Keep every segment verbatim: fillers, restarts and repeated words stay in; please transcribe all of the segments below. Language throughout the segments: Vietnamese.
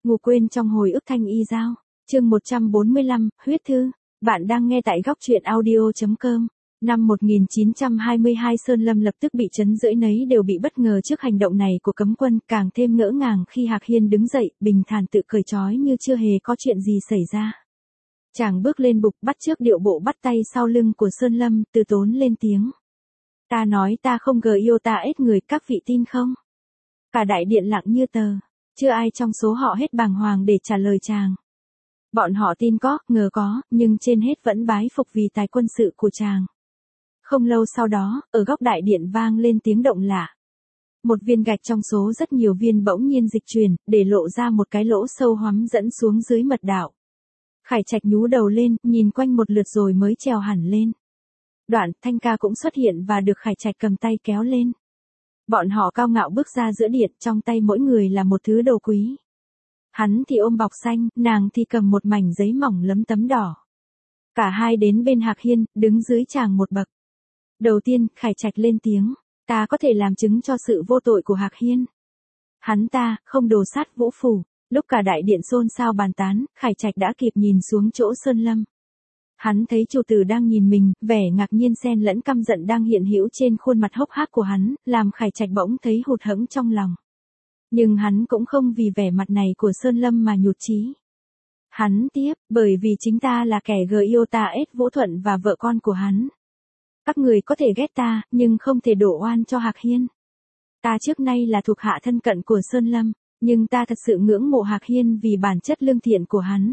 Ngủ quên trong hồi ức thanh y giao. Chương một trăm bốn mươi lăm, huyết thư. Bạn đang nghe tại góc truyện audio chấm com. Năm một nghìn chín trăm hai mươi hai Sơn Lâm lập tức bị chấn rưỡi nấy đều bị bất ngờ trước hành động này của cấm quân, càng thêm ngỡ ngàng khi Hạc Hiên đứng dậy, bình thản tự cởi trói như chưa hề có chuyện gì xảy ra. Chàng bước lên bục bắt trước điệu bộ bắt tay sau lưng của Sơn Lâm, từ tốn lên tiếng. Ta nói ta không gờ yêu ta ết người, các vị tin không? Cả đại điện lặng như tờ, chưa ai trong số họ hết bàng hoàng để trả lời chàng. Bọn họ tin có, ngờ có, nhưng trên hết vẫn bái phục vì tài quân sự của chàng. Không lâu sau đó, ở góc đại điện vang lên tiếng động lạ. Một viên gạch trong số rất nhiều viên bỗng nhiên dịch chuyển, để lộ ra một cái lỗ sâu hoắm dẫn xuống dưới mật đạo. Khải Trạch nhú đầu lên, nhìn quanh một lượt rồi mới trèo hẳn lên. Đoạn, Thanh Ca cũng xuất hiện và được Khải Trạch cầm tay kéo lên. Bọn họ cao ngạo bước ra giữa điện, trong tay mỗi người là một thứ đồ quý. Hắn thì ôm bọc xanh, nàng thì cầm một mảnh giấy mỏng lấm tấm đỏ. Cả hai đến bên Hạc Hiên, đứng dưới chàng một bậc. Đầu tiên, Khải Trạch lên tiếng, ta có thể làm chứng cho sự vô tội của Hạc Hiên. Hắn ta, không đồ sát Vũ Phủ. Lúc cả đại điện xôn xao bàn tán, Khải Trạch đã kịp nhìn xuống chỗ Sơn Lâm. Hắn thấy chủ tử đang nhìn mình, vẻ ngạc nhiên xen lẫn căm giận đang hiện hữu trên khuôn mặt hốc hác của hắn, làm Khải Trạch bỗng thấy hụt hẫng trong lòng. Nhưng hắn cũng không vì vẻ mặt này của Sơn Lâm mà nhụt chí. Hắn tiếp, bởi vì chính ta là kẻ gờ yêu ta ết Vũ Thuận và vợ con của hắn. Các người có thể ghét ta, nhưng không thể đổ oan cho Hạc Hiên. Ta trước nay là thuộc hạ thân cận của Sơn Lâm, nhưng ta thật sự ngưỡng mộ Hạc Hiên vì bản chất lương thiện của hắn.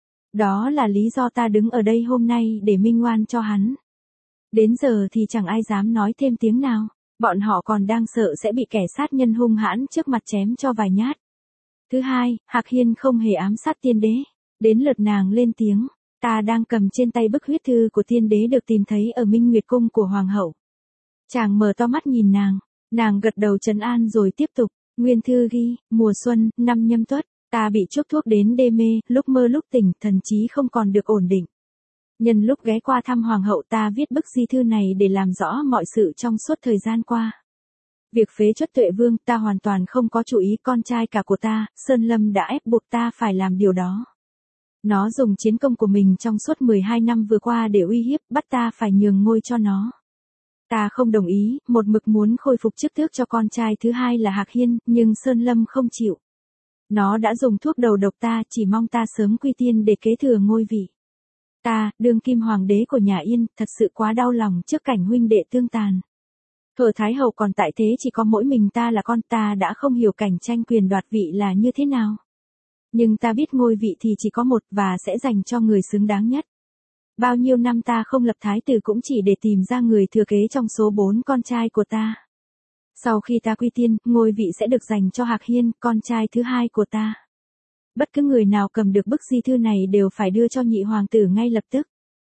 Đó là lý do ta đứng ở đây hôm nay để minh oan cho hắn. Đến giờ thì chẳng ai dám nói thêm tiếng nào, bọn họ còn đang sợ sẽ bị kẻ sát nhân hung hãn trước mặt chém cho vài nhát. Thứ hai, Hạc Hiên không hề ám sát tiên đế. Đến lượt nàng lên tiếng, ta đang cầm trên tay bức huyết thư của tiên đế được tìm thấy ở Minh Nguyệt Cung của Hoàng hậu. Chàng mở to mắt nhìn nàng, nàng gật đầu trấn an rồi tiếp tục, nguyên thư ghi, mùa xuân, năm Nhâm Tuất. Ta bị chuốc thuốc đến đê mê, lúc mơ lúc tỉnh, thần trí không còn được ổn định. Nhân lúc ghé qua thăm Hoàng hậu ta viết bức di thư này để làm rõ mọi sự trong suốt thời gian qua. Việc phế truất Tuệ Vương ta hoàn toàn không có chủ ý, con trai cả của ta, Sơn Lâm đã ép buộc ta phải làm điều đó. Nó dùng chiến công của mình trong suốt mười hai năm vừa qua để uy hiếp, bắt ta phải nhường ngôi cho nó. Ta không đồng ý, một mực muốn khôi phục chức tước cho con trai thứ hai là Hạc Hiên, nhưng Sơn Lâm không chịu. Nó đã dùng thuốc đầu độc ta, chỉ mong ta sớm quy tiên để kế thừa ngôi vị. Ta, đương kim hoàng đế của nhà Yên, thật sự quá đau lòng trước cảnh huynh đệ tương tàn. Thuở Thái hậu còn tại thế chỉ có mỗi mình ta là con, ta đã không hiểu cảnh tranh quyền đoạt vị là như thế nào. Nhưng ta biết ngôi vị thì chỉ có một và sẽ dành cho người xứng đáng nhất. Bao nhiêu năm ta không lập thái tử cũng chỉ để tìm ra người thừa kế trong số bốn con trai của ta. Sau khi ta quy tiên, ngôi vị sẽ được dành cho Hạc Hiên, con trai thứ hai của ta. Bất cứ người nào cầm được bức di thư này đều phải đưa cho nhị hoàng tử ngay lập tức.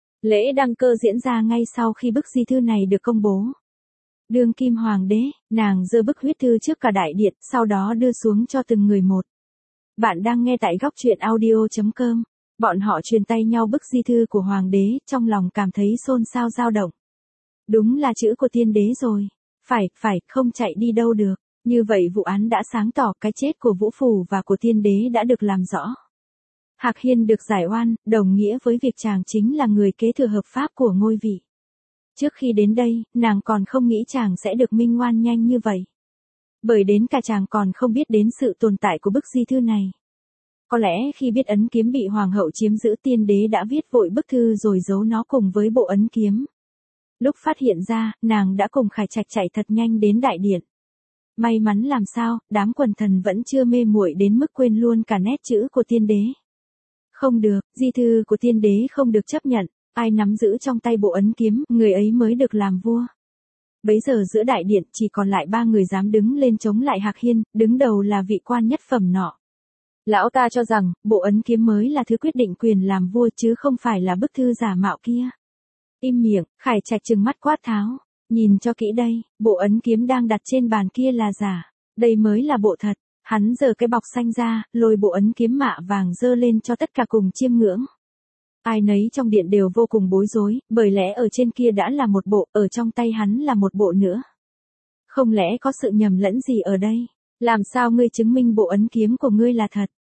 Lễ đăng cơ diễn ra ngay sau khi bức di thư này được công bố. Đương kim hoàng đế, nàng giơ bức huyết thư trước cả đại điện, sau đó đưa xuống cho từng người một. Bạn đang nghe tại góc truyện audio chấm com. Bọn họ truyền tay nhau bức di thư của hoàng đế, trong lòng cảm thấy xôn xao dao động. Đúng là chữ của tiên đế rồi. Phải, phải, không chạy đi đâu được. Như vậy vụ án đã sáng tỏ, cái chết của Vũ Phủ và của tiên đế đã được làm rõ. Hạc Hiên được giải oan, đồng nghĩa với việc chàng chính là người kế thừa hợp pháp của ngôi vị. Trước khi đến đây, nàng còn không nghĩ chàng sẽ được minh oan nhanh như vậy. Bởi đến cả chàng còn không biết đến sự tồn tại của bức di thư này. Có lẽ khi biết ấn kiếm bị hoàng hậu chiếm giữ, tiên đế đã viết vội bức thư rồi giấu nó cùng với bộ ấn kiếm. Lúc phát hiện ra, nàng đã cùng Khải Trạch chạy thật nhanh đến đại điện. May mắn làm sao, đám quần thần vẫn chưa mê muội đến mức quên luôn cả nét chữ của tiên đế. Không được, di thư của tiên đế không được chấp nhận, ai nắm giữ trong tay bộ ấn kiếm, người ấy mới được làm vua. Bấy giờ giữa đại điện chỉ còn lại ba người dám đứng lên chống lại Hạc Hiên, đứng đầu là vị quan nhất phẩm nọ. Lão ta cho rằng, bộ ấn kiếm mới là thứ quyết định quyền làm vua chứ không phải là bức thư giả mạo kia. Im miệng, Khải Trạch trừng mắt quát tháo. Nhìn cho kỹ đây, bộ ấn kiếm đang đặt trên bàn kia là giả. Đây mới là bộ thật. Hắn giở cái bọc xanh ra, lôi bộ ấn kiếm mạ vàng dơ lên cho tất cả cùng chiêm ngưỡng. Ai nấy trong điện đều vô cùng bối rối, bởi lẽ ở trên kia đã là một bộ, ở trong tay hắn là một bộ nữa. Không lẽ có sự nhầm lẫn gì ở đây? Làm sao ngươi chứng minh bộ ấn kiếm của ngươi là thật?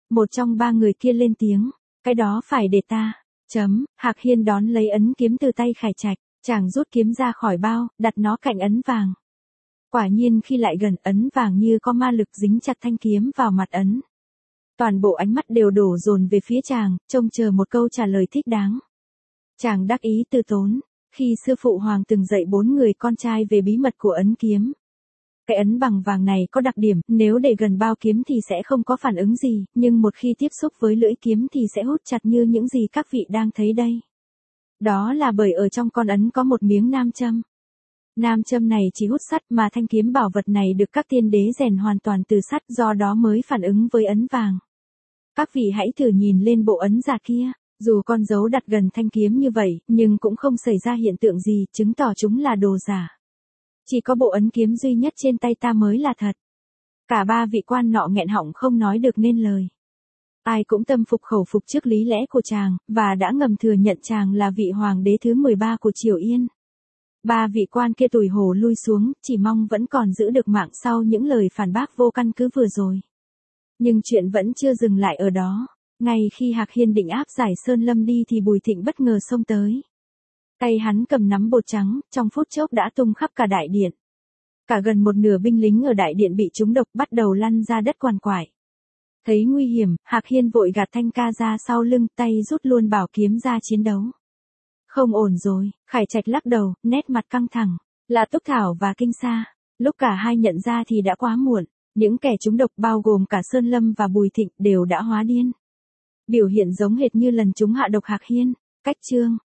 Một trong ba người kia lên tiếng, cái đó phải để ta. Chấm, Hạc Hiên đón lấy ấn kiếm từ tay Khải Trạch, chàng rút kiếm ra khỏi bao, đặt nó cạnh ấn vàng. Quả nhiên khi lại gần, ấn vàng như có ma lực dính chặt thanh kiếm vào mặt ấn. Toàn bộ ánh mắt đều đổ dồn về phía chàng, trông chờ một câu trả lời thích đáng. Chàng đắc ý từ tốn, khi sư phụ Hoàng từng dạy bốn người con trai về bí mật của ấn kiếm. Cái ấn bằng vàng này có đặc điểm, nếu để gần bao kiếm thì sẽ không có phản ứng gì, nhưng một khi tiếp xúc với lưỡi kiếm thì sẽ hút chặt như những gì các vị đang thấy đây. Đó là bởi ở trong con ấn có một miếng nam châm. Nam châm này chỉ hút sắt, mà thanh kiếm bảo vật này được các tiên đế rèn hoàn toàn từ sắt, do đó mới phản ứng với ấn vàng. Các vị hãy thử nhìn lên bộ ấn giả kia, dù con dấu đặt gần thanh kiếm như vậy, nhưng cũng không xảy ra hiện tượng gì, chứng tỏ chúng là đồ giả. Chỉ có bộ ấn kiếm duy nhất trên tay ta mới là thật. Cả ba vị quan nọ nghẹn họng không nói được nên lời. Ai cũng tâm phục khẩu phục trước lý lẽ của chàng, và đã ngầm thừa nhận chàng là vị hoàng đế thứ mười ba của Triều Yên. Ba vị quan kia tủi hổ lui xuống, chỉ mong vẫn còn giữ được mạng sau những lời phản bác vô căn cứ vừa rồi. Nhưng chuyện vẫn chưa dừng lại ở đó. Ngay khi Hạc Hiên định áp giải Sơn Lâm đi thì Bùi Thịnh bất ngờ xông tới. Tay hắn cầm nắm bột trắng, trong phút chốc đã tung khắp cả đại điện. Cả gần một nửa binh lính ở đại điện bị trúng độc, bắt đầu lăn ra đất quằn quại. Thấy nguy hiểm, Hạc Hiên vội gạt Thanh Ca ra sau lưng, tay rút luôn bảo kiếm ra chiến đấu. Không ổn rồi, Khải Trạch lắc đầu, nét mặt căng thẳng, là Túc Thảo và Kinh Sa. Lúc cả hai nhận ra thì đã quá muộn, những kẻ trúng độc bao gồm cả Sơn Lâm và Bùi Thịnh đều đã hóa điên. Biểu hiện giống hệt như lần chúng hạ độc Hạc Hiên. Cách chương